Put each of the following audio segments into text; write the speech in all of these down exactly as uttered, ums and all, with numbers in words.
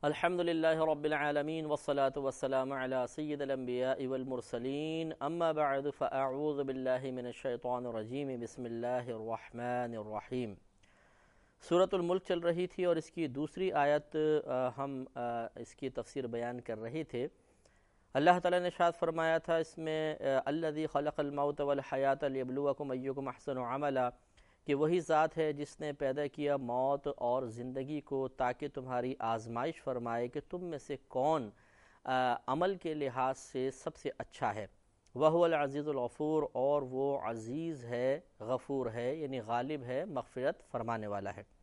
الحمد للہ رب العالمین والصلاة والسلام علی سید الانبیاء والمرسلین اما بعد فاعوذ باللہ من الشیطان الرجیم بسم اللہ الرحمن الرحیم۔ سورۃ الملک چل رہی تھی اور اس کی دوسری آیت ہم اس کی تفسیر بیان کر رہے تھے۔ اللہ تعالیٰ نے ارشاد فرمایا تھا اس میں الذی خلق الموت والحیاۃ لیبلوکم ایکم احسن عملا، کہ وہی ذات ہے جس نے پیدا کیا موت اور زندگی کو تاکہ تمہاری آزمائش فرمائے کہ تم میں سے کون عمل کے لحاظ سے سب سے اچھا ہے۔ وَهُوَ الْعَزِيزُ الْغَفُورُ، اور وہ عزیز ہے، غفور ہے، یعنی غالب ہے، مغفرت فرمانے والا ہے۔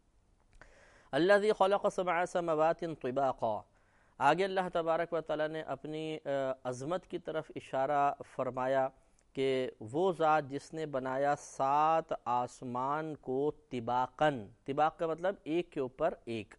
الَّذِي خَلَقَ سَبْعَ سَمَاوَاتٍ طِبَاقًا، آگے اللہ تبارک و تعالیٰ نے اپنی عظمت کی طرف اشارہ فرمایا کہ وہ ذات جس نے بنایا سات آسمان کو طباقاً، طباق کا مطلب ایک کے اوپر ایک۔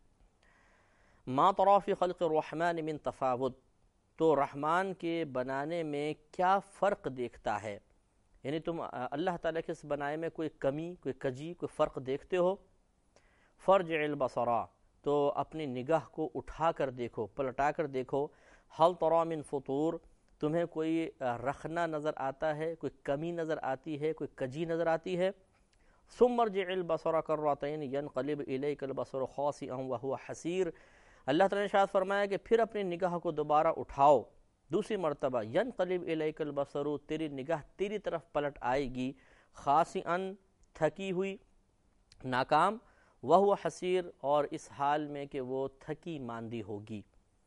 ما تری فی خلق الرحمن من تفاوت، تو رحمان کے بنانے میں کیا فرق دیکھتا ہے، یعنی تم اللہ تعالیٰ کے اس بنائے میں کوئی کمی، کوئی کجی، کوئی فرق دیکھتے ہو۔ فرجع البصر، تو اپنی نگاہ کو اٹھا کر دیکھو، پلٹا کر دیکھو۔ هل تری من فطور، تمہیں کوئی رخنا نظر آتا ہے، کوئی کمی نظر آتی ہے، کوئی کجی نظر آتی ہے۔ ثم ارجع البصر کرتین ینقلب الیک البصر خاسئا وهو حسیر، اللہ تعالیٰ نے ارشاد فرمایا کہ پھر اپنی نگاہ کو دوبارہ اٹھاؤ دوسری مرتبہ، ینقلب الیک البصر، تیری نگاہ تیری طرف پلٹ آئے گی، خاسئا، تھکی ہوئی، ناکام، وهو حسیر، اور اس حال میں کہ وہ تھکی ماندی ہوگی۔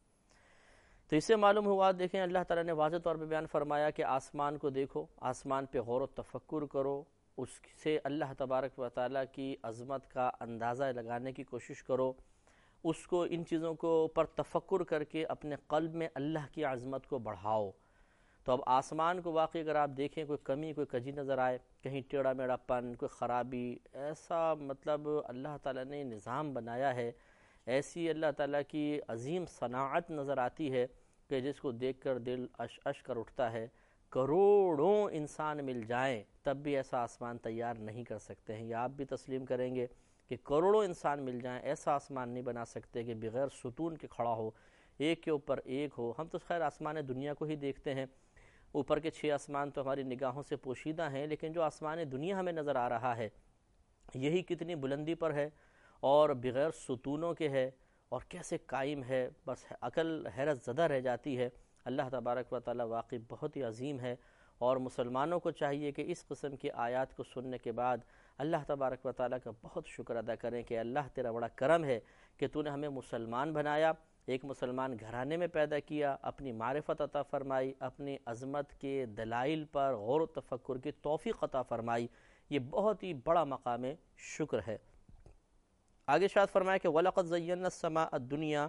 تو اس سے معلوم ہوا، دیکھیں اللہ تعالیٰ نے واضح طور پہ بیان فرمایا کہ آسمان کو دیکھو، آسمان پہ غور و تفکر کرو، اس سے اللہ تبارک و تعالیٰ کی عظمت کا اندازہ لگانے کی کوشش کرو، اس کو ان چیزوں کو پر تفکر کر کے اپنے قلب میں اللہ کی عظمت کو بڑھاؤ۔ تو اب آسمان کو واقعی اگر آپ دیکھیں کوئی کمی، کوئی کجی نظر آئے، کہیں ٹیڑھا میڑھا پن، کوئی خرابی، ایسا مطلب اللہ تعالیٰ نے نظام بنایا ہے، ایسی اللہ تعالیٰ کی عظیم صناعت نظر آتی ہے کہ جس کو دیکھ کر دل اش اش کر اٹھتا ہے۔ کروڑوں انسان مل جائیں تب بھی ایسا آسمان تیار نہیں کر سکتے ہیں، یہ آپ بھی تسلیم کریں گے کہ کروڑوں انسان مل جائیں ایسا آسمان نہیں بنا سکتے کہ بغیر ستون کے کھڑا ہو، ایک کے اوپر ایک ہو۔ ہم تو خیر آسمان دنیا کو ہی دیکھتے ہیں، اوپر کے چھ آسمان تو ہماری نگاہوں سے پوشیدہ ہیں، لیکن جو آسمان دنیا ہمیں نظر آ رہا ہے یہی کتنی بلندی پر ہے اور بغیر ستونوں کے ہے، اور کیسے قائم ہے، بس عقل حیرت زدہ رہ جاتی ہے۔ اللہ تبارک و تعالیٰ واقعی بہت ہی عظیم ہے، اور مسلمانوں کو چاہیے کہ اس قسم کی آیات کو سننے کے بعد اللہ تبارک و تعالیٰ کا بہت شکر ادا کریں کہ اللہ تیرا بڑا کرم ہے کہ تو نے ہمیں مسلمان بنایا، ایک مسلمان گھرانے میں پیدا کیا، اپنی معرفت عطا فرمائی، اپنی عظمت کے دلائل پر غور و تفکر کی توفیق عطا فرمائی، یہ بہت ہی بڑا مقام شکر ہے۔ آگے ارشاد فرمایا کہ وَلَقَدْ زَيَّنَّا السَّمَاءَ الدُّنْيَا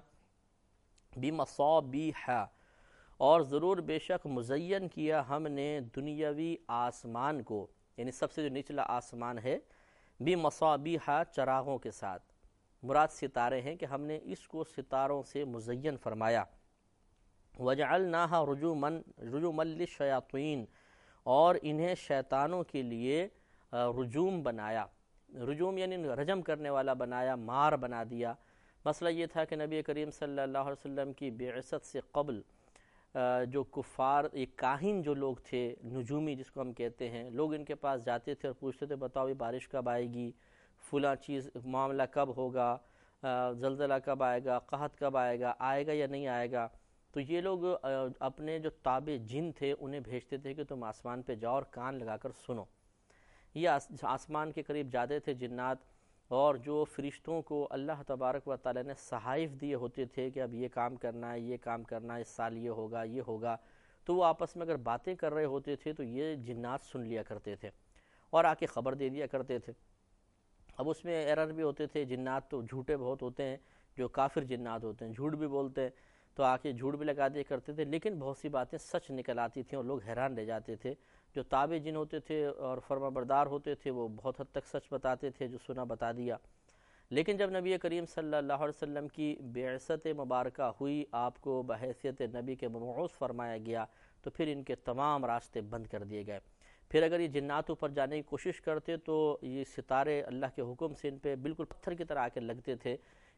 بِمَصَابِيحَ، اور ضرور بے شک مزین کیا ہم نے دنیاوی آسمان کو، یعنی سب سے جو نچلا آسمان ہے، بِمَصَابِيحَ، چراغوں کے ساتھ، مراد ستارے ہیں کہ ہم نے اس کو ستاروں سے مزین فرمایا۔ وَجَعَلْنَاهَا رُجُومًا رُجُومًا لِلشَّيَاطِينِ، اور انہیں شیطانوں کے لیے رجوم بنایا، رجوم یعنی رجم کرنے والا بنایا، مار بنا دیا۔ مسئلہ یہ تھا کہ نبی کریم صلی اللہ علیہ وسلم کی بعثت سے قبل جو کفار، ایک کاہن جو لوگ تھے، نجومی جس کو ہم کہتے ہیں، لوگ ان کے پاس جاتے تھے اور پوچھتے تھے بتاؤ یہ بارش کب آئے گی، فلاں چیز معاملہ کب ہوگا، زلزلہ کب آئے گا، قحط کب آئے گا، آئے گا یا نہیں آئے گا۔ تو یہ لوگ اپنے جو تابع جن تھے انہیں بھیجتے تھے کہ تم آسمان پہ جاؤ اور کان لگا کر سنو۔ یہ آسمان کے قریب جاتے تھے جنات، اور جو فرشتوں کو اللہ تبارک و تعالیٰ نے صحائف دیے ہوتے تھے کہ اب یہ کام کرنا ہے، یہ کام کرنا ہے، اس سال یہ ہوگا، یہ ہوگا، تو وہ آپس میں اگر باتیں کر رہے ہوتے تھے تو یہ جنات سن لیا کرتے تھے اور آ کے خبر دے دیا کرتے تھے۔ اب اس میں ایرر بھی ہوتے تھے، جنات تو جھوٹے بہت ہوتے ہیں، جو کافر جنات ہوتے ہیں جھوٹ بھی بولتے ہیں، تو آ کے جھوٹ بھی لگا دیا کرتے تھے، لیکن بہت سی باتیں سچ نکل آتی تھیں اور لوگ حیران رہ جاتے تھے۔ جو تابع جن ہوتے تھے اور فرما بردار ہوتے تھے وہ بہت حد تک سچ بتاتے تھے، جو سنا بتا دیا۔ لیکن جب نبی کریم صلی اللہ علیہ وسلم کی بعثت مبارکہ ہوئی، آپ کو بحیثیت نبی کے مبعوث فرمایا گیا، تو پھر ان کے تمام راستے بند کر دیے گئے۔ پھر اگر یہ جنات اوپر جانے کی کوشش کرتے تو یہ ستارے اللہ کے حکم سے ان پہ بالکل پتھر کی طرح آ کے لگتے تھے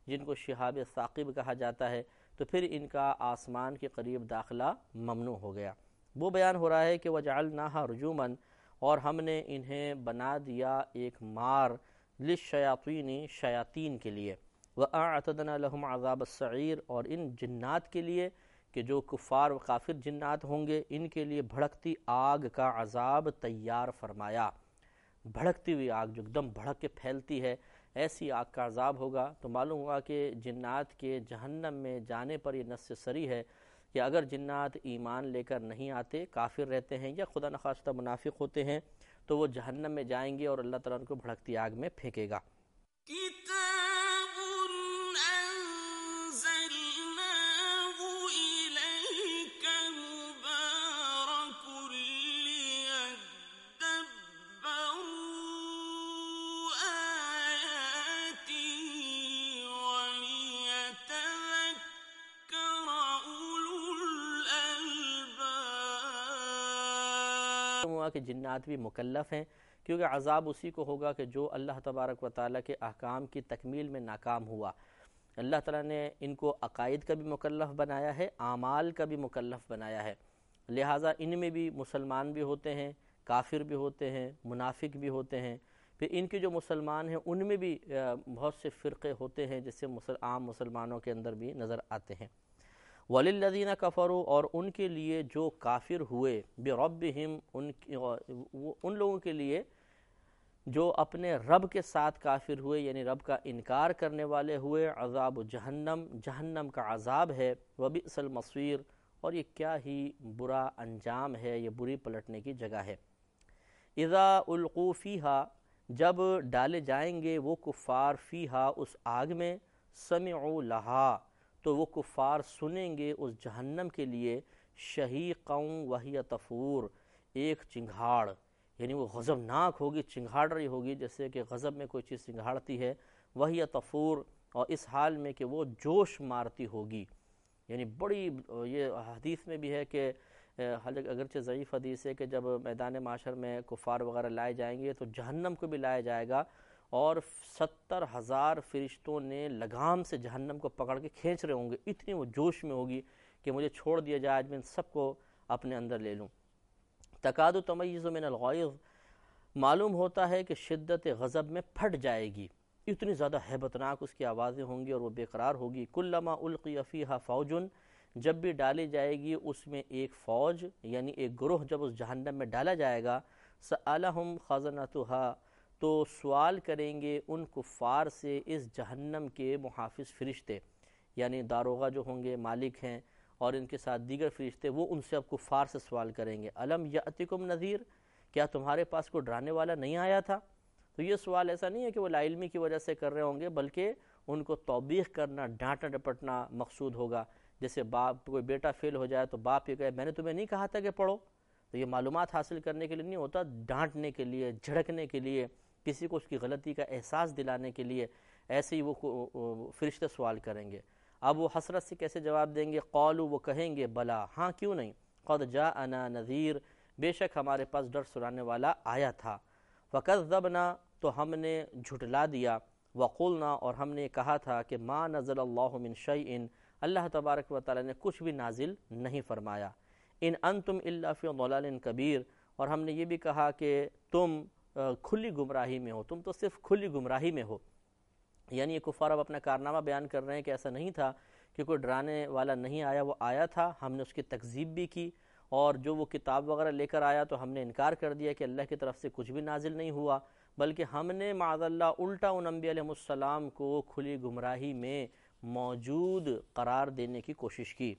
جن کو شہاب ثاقب کہا جاتا ہے، تو پھر ان کا آسمان کے قریب داخلہ ممنوع ہو گیا۔ وہ بیان ہو رہا ہے کہ وَجَعَلْنَاهَا رُجُومًا، اور ہم نے انہیں بنا دیا ایک مار، للشیاطین، شیاطین کے لیے، وَأَعْتَدْنَا لَهُمْ عَذَابَ السَّعِيرِ، اور ان جنات کے لیے کہ جو کفار و کافر جنات ہوں گے، ان کے لیے بھڑکتی آگ کا عذاب تیار فرمایا۔ بھڑکتی ہوئی آگ جو ایک دم بھڑک کے پھیلتی ہے، ایسی آگ کا عذاب ہوگا۔ تو معلوم ہوا کہ جنات کے جہنم میں جانے پر یہ نص صریح ہے کہ اگر جنات ایمان لے کر نہیں آتے، کافر رہتے ہیں یا خدا نخواستہ منافق ہوتے ہیں، تو وہ جہنم میں جائیں گے اور اللہ تعالیٰ ان کو بھڑکتی آگ میں پھینکے گا۔ کتاب انزلناه الیک مبارک لیدبروا آیاته ولیتذکر اولو الالباب۔ ہوا کہ جنات بھی مکلف ہیں، کیونکہ عذاب اسی کو ہوگا کہ جو اللہ تبارک و تعالیٰ کے احکام کی تکمیل میں ناکام ہوا۔ اللہ تعالیٰ نے ان کو عقائد کا بھی مکلف بنایا ہے، اعمال کا بھی مکلف بنایا ہے، لہٰذا ان میں بھی مسلمان بھی ہوتے ہیں، کافر بھی ہوتے ہیں، منافق بھی ہوتے ہیں۔ پھر ان کے جو مسلمان ہیں ان میں بھی بہت سے فرقے ہوتے ہیں جیسے عام مسلمانوں کے اندر بھی نظر آتے ہیں۔ وَلِلَّذِينَ كَفَرُوا، اور ان کے لیے جو کافر ہوئے، بِرَبِّهِمْ، ان ان لوگوں کے لیے جو اپنے رب کے ساتھ کافر ہوئے، یعنی رب کا انکار کرنے والے ہوئے، عذاب جہنم، جہنم کا عذاب ہے، وَبِئْسَ الْمَصِيرُ، اور یہ کیا ہی برا انجام ہے، یہ بری پلٹنے کی جگہ ہے۔ اِذَا أُلْقُوا فِيهَا، جب ڈالے جائیں گے وہ کفار فیہا، اس آگ میں، سمعوا لہا، تو وہ کفار سنیں گے اس جہنم کے لیے، شہیقاً وہی تفور، ایک چنگھاڑ، یعنی وہ غضبناک ہوگی، چنگھاڑ رہی ہوگی جیسے کہ غضب میں کوئی چیز چنگھاڑتی ہے، وہی تفور، اور اس حال میں کہ وہ جوش مارتی ہوگی، یعنی بڑی، یہ حدیث میں بھی ہے کہ اگرچہ ضعیف حدیث ہے کہ جب میدان معاشر میں کفار وغیرہ لائے جائیں گے تو جہنم کو بھی لایا جائے گا، اور ستر ہزار فرشتوں نے لگام سے جہنم کو پکڑ کے کھینچ رہے ہوں گے، اتنی وہ جوش میں ہوگی کہ مجھے چھوڑ دیا جائے، آج میں ان سب کو اپنے اندر لے لوں۔ تکاد تمیز من الغیظ، معلوم ہوتا ہے کہ شدت غضب میں پھٹ جائے گی، اتنی زیادہ ہیبتناک اس کی آوازیں ہوں گی اور وہ بے قرار ہوگی۔ کلما القی فیہا فوج، جب بھی ڈالی جائے گی اس میں ایک فوج، یعنی ایک گروہ جب اس جہنم میں ڈالا جائے گا، سألہم خزنتہا، تو سوال کریں گے ان کفار سے اس جہنم کے محافظ فرشتے، یعنی داروغہ جو ہوں گے، مالک ہیں، اور ان کے ساتھ دیگر فرشتے، وہ ان سے اب کفار سے سوال کریں گے، الم یأتکم نذیر، کیا تمہارے پاس کوئی ڈرانے والا نہیں آیا تھا؟ تو یہ سوال ایسا نہیں ہے کہ وہ لا علمی کی وجہ سے کر رہے ہوں گے، بلکہ ان کو توبیخ کرنا، ڈانٹنا ڈپٹنا مقصود ہوگا۔ جیسے باپ کوئی بیٹا فیل ہو جائے تو باپ یہ کہے میں نے تمہیں نہیں کہا تھا کہ پڑھو، تو یہ معلومات حاصل کرنے کے لیے نہیں ہوتا، ڈانٹنے کے لیے، جھڑکنے کے لیے، کسی کو اس کی غلطی کا احساس دلانے کے لیے، ایسے ہی وہ فرشتے سوال کریں گے۔ اب وہ حسرت سے کیسے جواب دیں گے؟ قالوا، وہ کہیں گے بلا، ہاں کیوں نہیں، قد جاءنا نذیر، بے شک ہمارے پاس ڈر سنانے والا آیا تھا، فکذبنا، تو ہم نے جھٹلا دیا، وقلنا، اور ہم نے کہا تھا کہ ما نزل اللہ من شیء، اللہ تبارک و تعالی نے کچھ بھی نازل نہیں فرمایا، ان انتم الا فی ضلال کبیر، اور ہم نے یہ بھی کہا کہ تم کھلی گمراہی میں ہو، تم تو صرف کھلی گمراہی میں ہو، یعنی یہ کفار اب اپنا کارنامہ بیان کر رہے ہیں کہ ایسا نہیں تھا کہ کوئی ڈرانے والا نہیں آیا، وہ آیا تھا، ہم نے اس کی تکذیب بھی کی، اور جو وہ کتاب وغیرہ لے کر آیا تو ہم نے انکار کر دیا کہ اللہ کی طرف سے کچھ بھی نازل نہیں ہوا، بلکہ ہم نے معاذ اللہ الٹا ان انبیاء علیہ السلام کو کھلی گمراہی میں موجود قرار دینے کی کوشش کی۔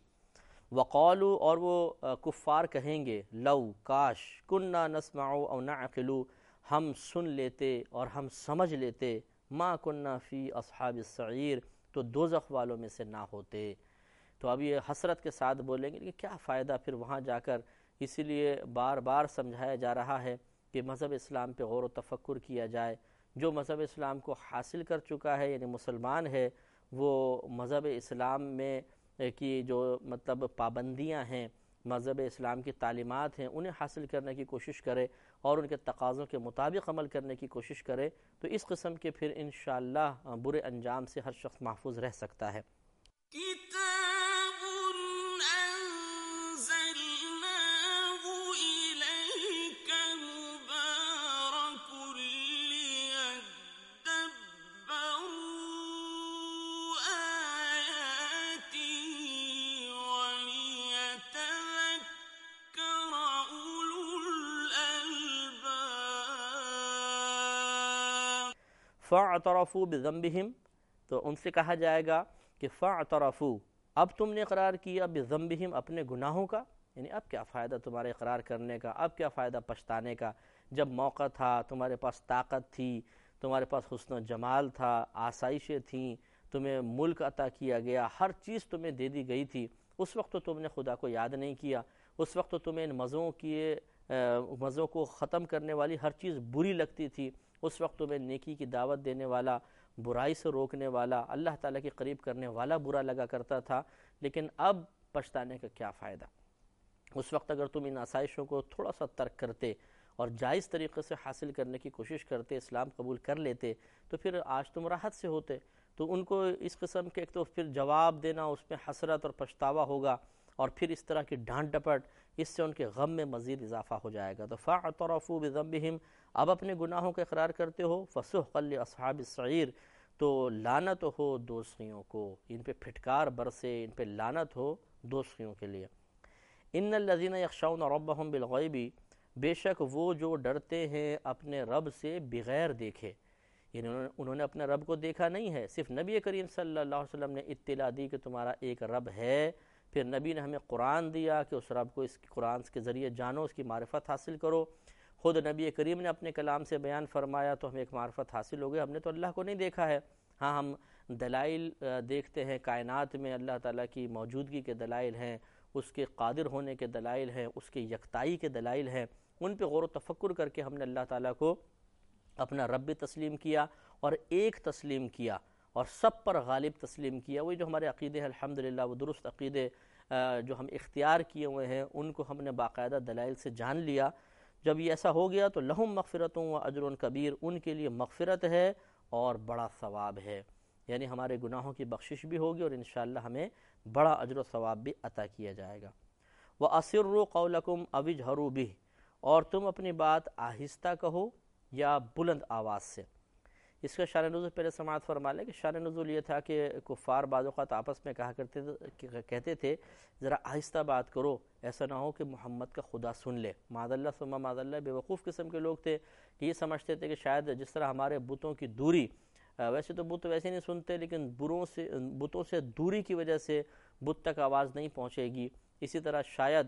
وقالوا، اور وہ کفار کہیں گے، لو، کاش، کننا نسمع او نعقل، ہم سن لیتے اور ہم سمجھ لیتے، ما کننا فی اصحاب السعیر، تو دوزخ والوں میں سے نہ ہوتے۔ تو اب یہ حسرت کے ساتھ بولیں گے، لیکن کیا فائدہ پھر وہاں جا کر، اسی لیے بار بار سمجھایا جا رہا ہے کہ مذہب اسلام پہ غور و تفکر کیا جائے۔ جو مذہب اسلام کو حاصل کر چکا ہے، یعنی مسلمان ہے، وہ مذہب اسلام میں کی جو مطلب پابندیاں ہیں، مذہب اسلام کی تعلیمات ہیں انہیں حاصل کرنے کی کوشش کرے اور ان کے تقاضوں کے مطابق عمل کرنے کی کوشش کرے تو اس قسم کے پھر انشاءاللہ برے انجام سے ہر شخص محفوظ رہ سکتا ہے۔ کتاب انزلناه الیک مبارک لیدبروا آیاته ولیتذکر اولو الالباب۔ فَاعْتَرَفُوا بِذَنبِهِمْ، تو ان سے کہا جائے گا کہ فَاعْتَرَفُوا، اب تم نے اقرار کیا بِذَنبِهِمْ، اپنے گناہوں کا، یعنی اب کیا فائدہ تمہارے اقرار کرنے کا، اب کیا فائدہ پچھتانے کا، جب موقع تھا، تمہارے پاس طاقت تھی، تمہارے پاس حسن و جمال تھا، آسائشیں تھیں، تمہیں ملک عطا کیا گیا، ہر چیز تمہیں دے دی گئی تھی، اس وقت تو تم نے خدا کو یاد نہیں کیا، اس وقت تو تمہیں ان مزوں کیے مزوں کو ختم کرنے والی ہر چیز بری لگتی تھی، اس وقت تمہیں نیکی کی دعوت دینے والا، برائی سے روکنے والا، اللہ تعالیٰ کے قریب کرنے والا برا لگا کرتا تھا، لیکن اب پچھتانے کا کیا فائدہ؟ اس وقت اگر تم ان آسائشوں کو تھوڑا سا ترک کرتے اور جائز طریقے سے حاصل کرنے کی کوشش کرتے، اسلام قبول کر لیتے، تو پھر آج تم راحت سے ہوتے۔ تو ان کو اس قسم کے ایک تو پھر جواب دینا، اس میں حسرت اور پچھتاوا ہوگا، اور پھر اس طرح کی ڈانٹ ڈپٹ، اس سے ان کے غم میں مزید اضافہ ہو جائے گا۔ تو فَاعْتَرَفُوا بِذَنبِهِمْ، اب اپنے گناہوں کا اقرار کرتے ہو، فَسُحْقًا لِأَصْحَابِ السَّعِيرِ، تو لعنت ہو دوزخیوں کو، ان پہ پھٹکار برسے، ان پہ لعنت ہو دوزخیوں کے لیے۔ ان الذین یخشون ربهم بالغیب، بے شک وہ جو ڈرتے ہیں اپنے رب سے بغیر دیکھے، یعنی انہوں نے اپنے رب کو دیکھا نہیں ہے، صرف نبی کریم صلی اللہ علیہ وسلم نے اطلاع دی کہ تمہارا ایک رب ہے، پھر نبی نے ہمیں قرآن دیا کہ اس رب کو اس قرآن کے ذریعے جانو، اس کی معرفت حاصل کرو، خود نبی کریم نے اپنے کلام سے بیان فرمایا تو ہمیں ایک معرفت حاصل ہو گئی، ہم نے تو اللہ کو نہیں دیکھا ہے۔ ہاں ہم دلائل دیکھتے ہیں کائنات میں، اللہ تعالیٰ کی موجودگی کے دلائل ہیں، اس کے قادر ہونے کے دلائل ہیں، اس کے یکتائی کے دلائل ہیں، ان پہ غور و تفکر کر کے ہم نے اللہ تعالیٰ کو اپنا رب بھی تسلیم کیا اور ایک تسلیم کیا اور سب پر غالب تسلیم کیا۔ وہی جو ہمارے عقیدے ہیں الحمدللہ وہ درست عقیدے جو ہم اختیار کیے ہوئے ہیں ان کو ہم نے باقاعدہ دلائل سے جان لیا۔ جب یہ ایسا ہو گیا تو لہم مغفرۃ و اجر کبیر، ان کے لیے مغفرت ہے اور بڑا ثواب ہے، یعنی ہمارے گناہوں کی بخشش بھی ہوگی اور انشاءاللہ ہمیں بڑا اجر و ثواب بھی عطا کیا جائے گا۔ وَأَسِرُّوا قَوْلَكُمْ أَوِ اجْهَرُوا بِهِ، اور تم اپنی بات آہستہ کہو یا بلند آواز سے۔ اس کا شان نزول پہلے سماعت فرما لیں کہ شان نزول یہ تھا کہ کفار بعض اوقات آپس میں کہا کرتے کہتے تھے ذرا آہستہ بات کرو، ایسا نہ ہو کہ محمد کا خدا سن لے۔ معاذ اللہ ثم معاذ اللہ، بے وقوف قسم کے لوگ تھے کہ یہ سمجھتے تھے کہ شاید جس طرح ہمارے بتوں کی دوری، ویسے تو بت ویسے نہیں سنتے لیکن بروں سے بتوں سے دوری کی وجہ سے بت تک آواز نہیں پہنچے گی، اسی طرح شاید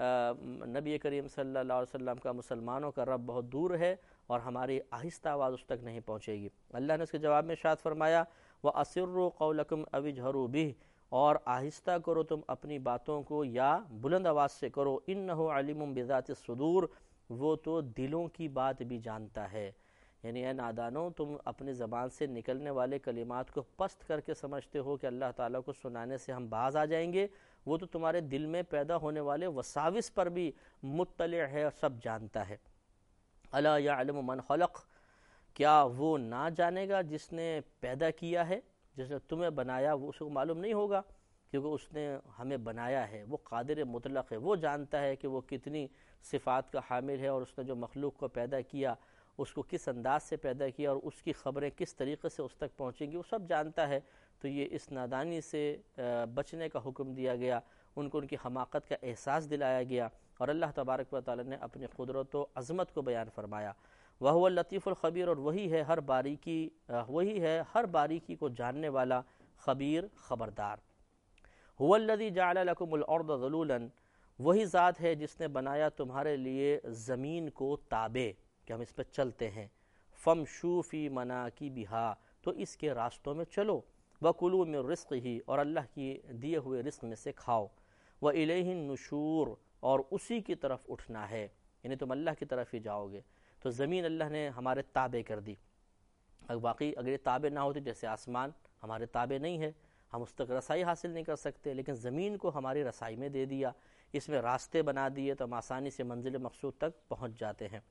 نبی کریم صلی اللہ علیہ وسلم کا مسلمانوں کا رب بہت دور ہے اور ہماری آہستہ آواز اس تک نہیں پہنچے گی۔ اللہ نے اس کے جواب میں ارشاد فرمایا وَأَسِرُّوا قَوْلَكُمْ أَوِ اجْهَرُوا بِهِ، اور آہستہ کرو تم اپنی باتوں کو یا بلند آواز سے کرو، إِنَّهُ عَلِيمٌ بِذَاتِ الصُّدُورِ، وہ تو دلوں کی بات بھی جانتا ہے۔ یعنی اے نادانوں، تم اپنی زبان سے نکلنے والے کلمات کو پست کر کے سمجھتے ہو کہ اللہ تعالیٰ کو سنانے سے ہم باز آ جائیں گے، وہ تو تمہارے دل میں پیدا ہونے والے وساوس پر بھی مطلع ہے اور سب جانتا ہے۔ الا یعلم من خلق، کیا وہ نہ جانے گا جس نے پیدا کیا ہے، جس نے تمہیں بنایا، وہ اس کو معلوم نہیں ہوگا کیونکہ اس نے ہمیں بنایا ہے، وہ قادر مطلق ہے، وہ جانتا ہے کہ وہ کتنی صفات کا حامل ہے اور اس نے جو مخلوق کو پیدا کیا اس کو کس انداز سے پیدا کیا اور اس کی خبریں کس طریقے سے اس تک پہنچیں گی، وہ سب جانتا ہے۔ تو یہ اس نادانی سے بچنے کا حکم دیا گیا، ان کو ان کی حماقت کا احساس دلایا گیا، اور اللہ تبارک و تعالی نے اپنی قدرت و عظمت کو بیان فرمایا۔ وَهُوَ اللطیف الخبیر، اور وہی ہے ہر باریکی وہی ہے ہر باریکی کو جاننے والا، خبیر خبردار۔ هُوَ الَّذِي جَعَلَ لَكُمُ الْأَرْضَ ذَلُولًا، وہی ذات ہے جس نے بنایا تمہارے لیے زمین کو تابع کہ ہم اس پہ چلتے ہیں، فَامْشُوا فِي مَنَاكِبِهَا، تو اس کے راستوں میں چلو، وَكُلُوا مِن رِزْقِهِ، اور اللہ کی دیے ہوئے رزق میں سے کھاؤ، وَإِلَيْهِ النُّشُورُ، اور اسی کی طرف اٹھنا ہے، یعنی تم اللہ کی طرف ہی جاؤ گے۔ تو زمین اللہ نے ہمارے تابع کر دی، باقی اگر یہ تابع نہ ہوتی، جیسے آسمان ہمارے تابع نہیں ہے، ہم اس تک رسائی حاصل نہیں کر سکتے، لیکن زمین کو ہماری رسائی میں دے دیا، اس میں راستے بنا دیے تو ہم آسانی سے منزل مقصود تک پہنچ جاتے ہیں۔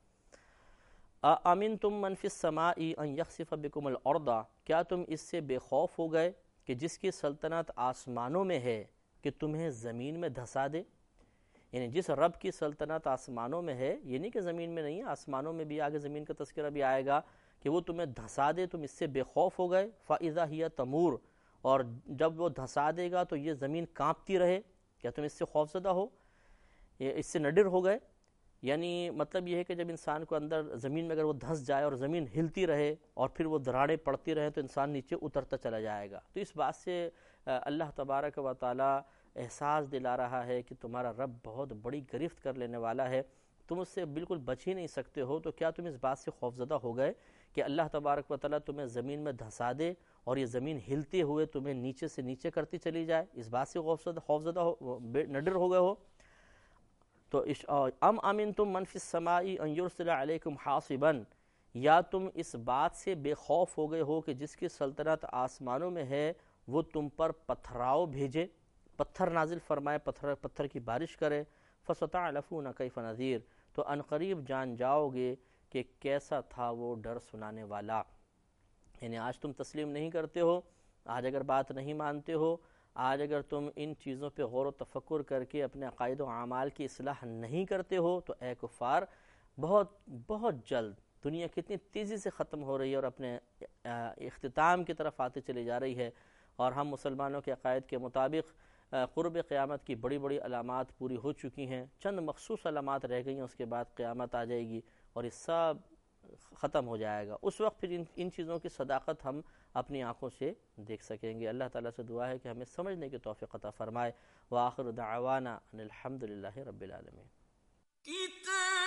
امنتم من فی السماء ان یخسف بکم الارض، کیا تم اس سے بے خوف ہو گئے کہ جس کی سلطنت آسمانوں میں ہے کہ تمہیں زمین میں دھسا دے؟ یعنی جس رب کی سلطنت آسمانوں میں ہے، یہ نہیں کہ زمین میں نہیں ہے، آسمانوں میں بھی آگے زمین کا تذکرہ بھی آئے گا کہ وہ تمہیں دھسا دے، تم اس سے بے خوف ہو گئے۔ فَإِذَا هِيَ تَمُورُ، اور جب وہ دھسا دے گا تو یہ زمین کانپتی رہے، کیا تم اس سے خوف زدہ ہو، یہ اس سے نڈر ہو گئے؟ یعنی مطلب یہ ہے کہ جب انسان کو اندر زمین میں اگر وہ دھس جائے اور زمین ہلتی رہے اور پھر وہ دراڑیں پڑتی رہے تو انسان نیچے اترتا چلا جائے گا۔ تو اس بات سے اللہ تبارک و تعالی احساس دلا رہا ہے کہ تمہارا رب بہت بڑی گرفت کر لینے والا ہے، تم اس سے بالکل بچ ہی نہیں سکتے ہو۔ تو کیا تم اس بات سے خوفزدہ ہو گئے کہ اللہ تبارک و تعالیٰ تمہیں زمین میں دھسا دے اور یہ زمین ہلتے ہوئے تمہیں نیچے سے نیچے کرتی چلی جائے، اس بات سے خوفزدہ خوفزدہ ہو نڈر ہو گئے ہو؟ تو ام امنتم من فی السماء ان یرسل علیکم حاصبا، یا تم اس بات سے بے خوف ہو گئے ہو کہ جس کی سلطنت آسمانوں میں ہے وہ تم پر پتھراؤ بھیجے، پتھر نازل فرمائے، پتھر پتھر کی بارش کرے۔ فستعلمون کیف نذیر، تو عنقریب جان جاؤ گے کہ کیسا تھا وہ ڈر سنانے والا۔ یعنی آج تم تسلیم نہیں کرتے ہو، آج اگر بات نہیں مانتے ہو، آج اگر تم ان چیزوں پہ غور و تفکر کر کے اپنے عقائد و اعمال کی اصلاح نہیں کرتے ہو تو اے کفار، بہت بہت جلد دنیا کتنی تیزی سے ختم ہو رہی ہے اور اپنے اختتام کی طرف آتے چلی جا رہی ہے، اور ہم مسلمانوں کے عقائد کے مطابق قرب قیامت کی بڑی بڑی علامات پوری ہو چکی ہیں، چند مخصوص علامات رہ گئی ہیں، اس کے بعد قیامت آ جائے گی اور یہ سب ختم ہو جائے گا۔ اس وقت پھر ان ان چیزوں کی صداقت ہم اپنی آنکھوں سے دیکھ سکیں گے۔ اللہ تعالیٰ سے دعا ہے کہ ہمیں سمجھنے کی توفیق عطا فرمائے۔ وآخر دعوانا ان الحمد للہ رب العالمین۔